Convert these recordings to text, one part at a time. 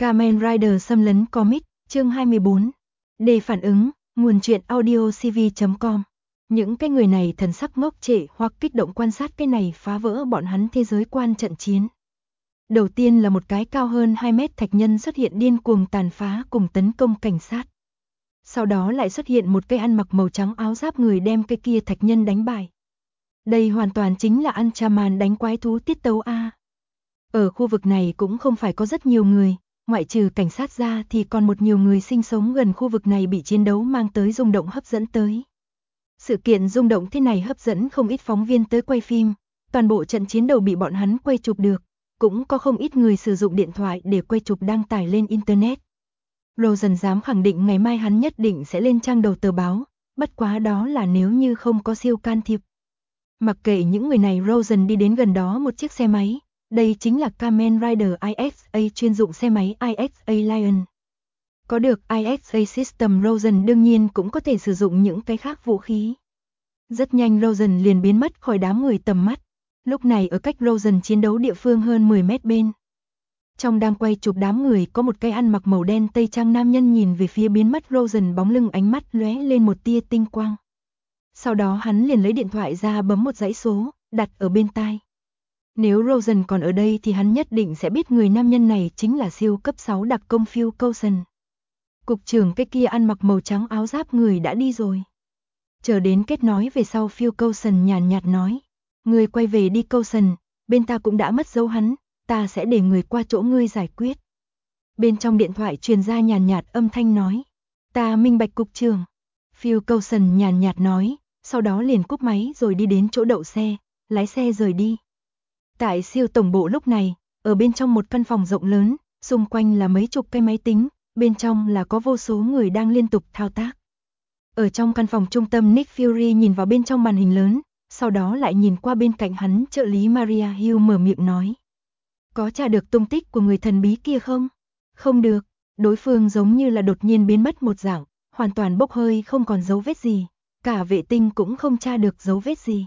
Kamen Rider xâm lấn comic, chương 24. Để phản ứng, nguồn truyện audio cv.com. Những cái người này thần sắc ngốc trệ hoặc kích động quan sát cái này phá vỡ bọn hắn thế giới quan trận chiến. Đầu tiên là một cái cao hơn 2 mét thạch nhân xuất hiện điên cuồng tàn phá cùng tấn công cảnh sát. Sau đó lại xuất hiện một cái ăn mặc màu trắng áo giáp người đem cái kia thạch nhân đánh bại. Đây hoàn toàn chính là Ultraman đánh quái thú tiết tấu A. Ở khu vực này cũng không phải có rất nhiều người, ngoại trừ cảnh sát ra thì còn một nhiều người sinh sống gần khu vực này bị chiến đấu mang tới rung động hấp dẫn tới. Sự kiện rung động thế này hấp dẫn không ít phóng viên tới quay phim, toàn bộ trận chiến đầu bị bọn hắn quay chụp được, cũng có không ít người sử dụng điện thoại để quay chụp đăng tải lên Internet. Rosen dám khẳng định ngày mai hắn nhất định sẽ lên trang đầu tờ báo, bất quá đó là nếu như không có siêu can thiệp. Mặc kệ những người này, Rosen đi đến gần đó một chiếc xe máy. Đây chính là Kamen Rider IXA chuyên dụng xe máy IXA Lion. Có được IXA System, Rosen đương nhiên cũng có thể sử dụng những cái khác vũ khí. Rất nhanh Rosen liền biến mất khỏi đám người tầm mắt. Lúc này ở cách Rosen chiến đấu địa phương hơn 10 mét bên. Trong đang quay chụp đám người có một cái ăn mặc màu đen tây trang nam nhân nhìn về phía biến mất Rosen, bóng lưng ánh mắt lóe lên một tia tinh quang. Sau đó hắn liền lấy điện thoại ra bấm một dãy số, đặt ở bên tai. Nếu Rosen còn ở đây thì hắn nhất định sẽ biết người nam nhân này chính là siêu cấp 6 đặc công Phil Coulson. Cục trưởng cái kia ăn mặc màu trắng áo giáp người đã đi rồi. Chờ đến kết nói về sau, Phil Coulson nhàn nhạt nói. Người quay về đi Coulson, bên ta cũng đã mất dấu hắn, ta sẽ để người qua chỗ ngươi giải quyết. Bên trong điện thoại truyền ra nhàn nhạt âm thanh nói. Ta minh bạch cục trưởng. Phil Coulson nhàn nhạt nói, sau đó liền cúp máy rồi đi đến chỗ đậu xe, lái xe rời đi. Tại siêu tổng bộ lúc này, ở bên trong một căn phòng rộng lớn, xung quanh là mấy chục cái máy tính, bên trong là có vô số người đang liên tục thao tác. Ở trong căn phòng trung tâm, Nick Fury nhìn vào bên trong màn hình lớn, sau đó lại nhìn qua bên cạnh hắn, trợ lý Maria Hill mở miệng nói. Có tra được tung tích của người thần bí kia không? Không được, đối phương giống như là đột nhiên biến mất một dạng, hoàn toàn bốc hơi không còn dấu vết gì, cả vệ tinh cũng không tra được dấu vết gì.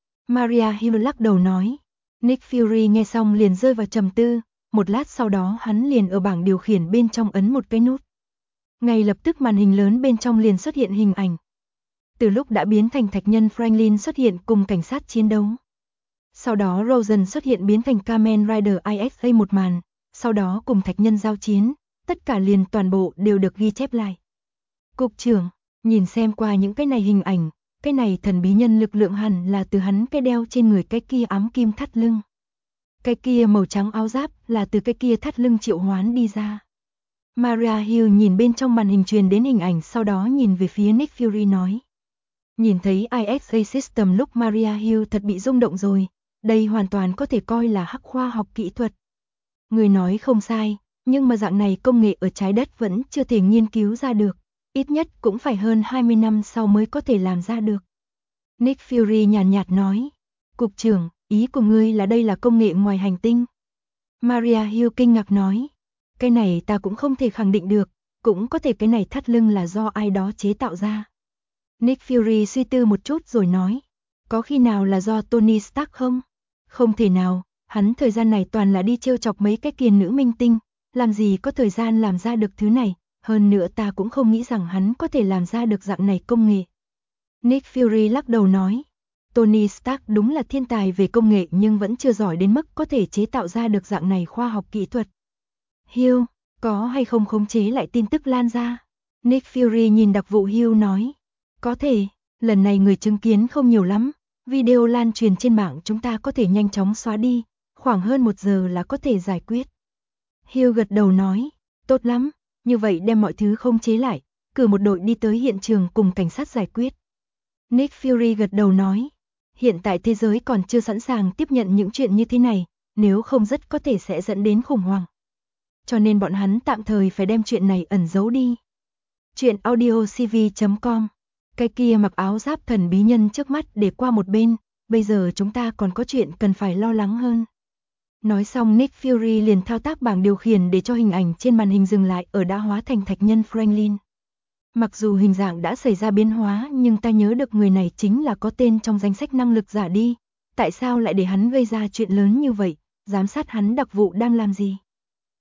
Maria Hill lắc đầu nói. Nick Fury nghe xong liền rơi vào trầm tư, một lát sau đó hắn liền ở bảng điều khiển bên trong ấn một cái nút. Ngay lập tức màn hình lớn bên trong liền xuất hiện hình ảnh. Từ lúc đã biến thành thạch nhân, Franklin xuất hiện cùng cảnh sát chiến đấu. Sau đó Rosen xuất hiện biến thành Kamen Rider IXA một màn, sau đó cùng thạch nhân giao chiến, tất cả liền toàn bộ đều được ghi chép lại. Cục trưởng, nhìn xem qua những cái này hình ảnh. Cái này thần bí nhân lực lượng hẳn là từ hắn cái đeo trên người cái kia ám kim thắt lưng. Cái kia màu trắng áo giáp là từ cái kia thắt lưng triệu hoán đi ra. Maria Hill nhìn bên trong màn hình truyền đến hình ảnh, sau đó nhìn về phía Nick Fury nói. Nhìn thấy IXA System lúc Maria Hill thật bị rung động rồi, đây hoàn toàn có thể coi là hắc khoa học kỹ thuật. Người nói không sai, nhưng mà dạng này công nghệ ở trái đất vẫn chưa thể nghiên cứu ra được. Ít nhất cũng phải hơn 20 năm sau mới có thể làm ra được. Nick Fury nhàn nhạt nói. Cục trưởng, ý của ngươi là đây là công nghệ ngoài hành tinh? Maria Hill kinh ngạc nói. Cái này ta cũng không thể khẳng định được, cũng có thể cái này thắt lưng là do ai đó chế tạo ra. Nick Fury suy tư một chút rồi nói. Có khi nào là do Tony Stark không? Không thể nào, hắn thời gian này toàn là đi trêu chọc mấy cái kiền nữ minh tinh, làm gì có thời gian làm ra được thứ này. Hơn nữa ta cũng không nghĩ rằng hắn có thể làm ra được dạng này công nghệ. Nick Fury lắc đầu nói. Tony Stark đúng là thiên tài về công nghệ nhưng vẫn chưa giỏi đến mức có thể chế tạo ra được dạng này khoa học kỹ thuật. Hill, có hay không khống chế lại tin tức lan ra? Nick Fury nhìn đặc vụ Hill nói. Có thể, lần này người chứng kiến không nhiều lắm. Video lan truyền trên mạng chúng ta có thể nhanh chóng xóa đi. Khoảng hơn 1 giờ là có thể giải quyết. Hill gật đầu nói. Tốt lắm. Như vậy đem mọi thứ khống chế lại, cử một đội đi tới hiện trường cùng cảnh sát giải quyết. Nick Fury gật đầu nói, hiện tại thế giới còn chưa sẵn sàng tiếp nhận những chuyện như thế này, nếu không rất có thể sẽ dẫn đến khủng hoảng. Cho nên bọn hắn tạm thời phải đem chuyện này ẩn giấu đi. Chuyện audio cv.com. Cái kia mặc áo giáp thần bí nhân trước mắt để qua một bên, bây giờ chúng ta còn có chuyện cần phải lo lắng hơn. Nói xong Nick Fury liền thao tác bảng điều khiển để cho hình ảnh trên màn hình dừng lại ở đã hóa thành thạch nhân Franklin. Mặc dù hình dạng đã xảy ra biến hóa nhưng ta nhớ được người này chính là có tên trong danh sách năng lực giả đi. Tại sao lại để hắn gây ra chuyện lớn như vậy, giám sát hắn đặc vụ đang làm gì?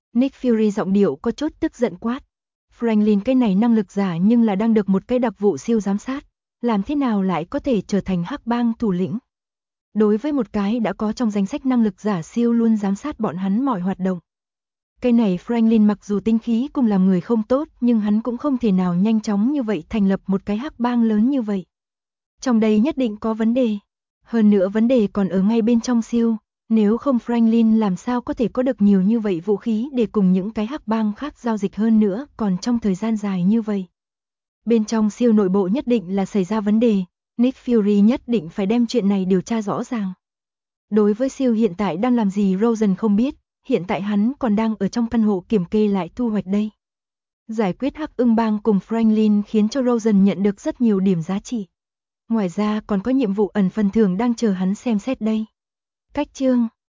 Nick Fury giọng điệu có chút tức giận quát. Franklin cái này năng lực giả nhưng là đang được một cái đặc vụ siêu giám sát, làm thế nào lại có thể trở thành hắc bang thủ lĩnh? Đối với một cái đã có trong danh sách năng lực giả siêu luôn giám sát bọn hắn mọi hoạt động. Cái này Franklin mặc dù tinh khí cùng làm người không tốt nhưng hắn cũng không thể nào nhanh chóng như vậy thành lập một cái hắc bang lớn như vậy. Trong đây nhất định có vấn đề. Hơn nữa vấn đề còn ở ngay bên trong siêu, nếu không Franklin làm sao có thể có được nhiều như vậy vũ khí để cùng những cái hắc bang khác giao dịch hơn nữa còn trong thời gian dài như vậy. Bên trong siêu nội bộ nhất định là xảy ra vấn đề, Nick Fury nhất định phải đem chuyện này điều tra rõ ràng. Đối với siêu hiện tại đang làm gì Rosen không biết, hiện tại hắn còn đang ở trong căn hộ kiểm kê lại thu hoạch đây. Giải quyết hắc ưng bang cùng Franklin khiến cho Rosen nhận được rất nhiều điểm giá trị. Ngoài ra còn có nhiệm vụ ẩn phần thưởng đang chờ hắn xem xét đây. Cách chương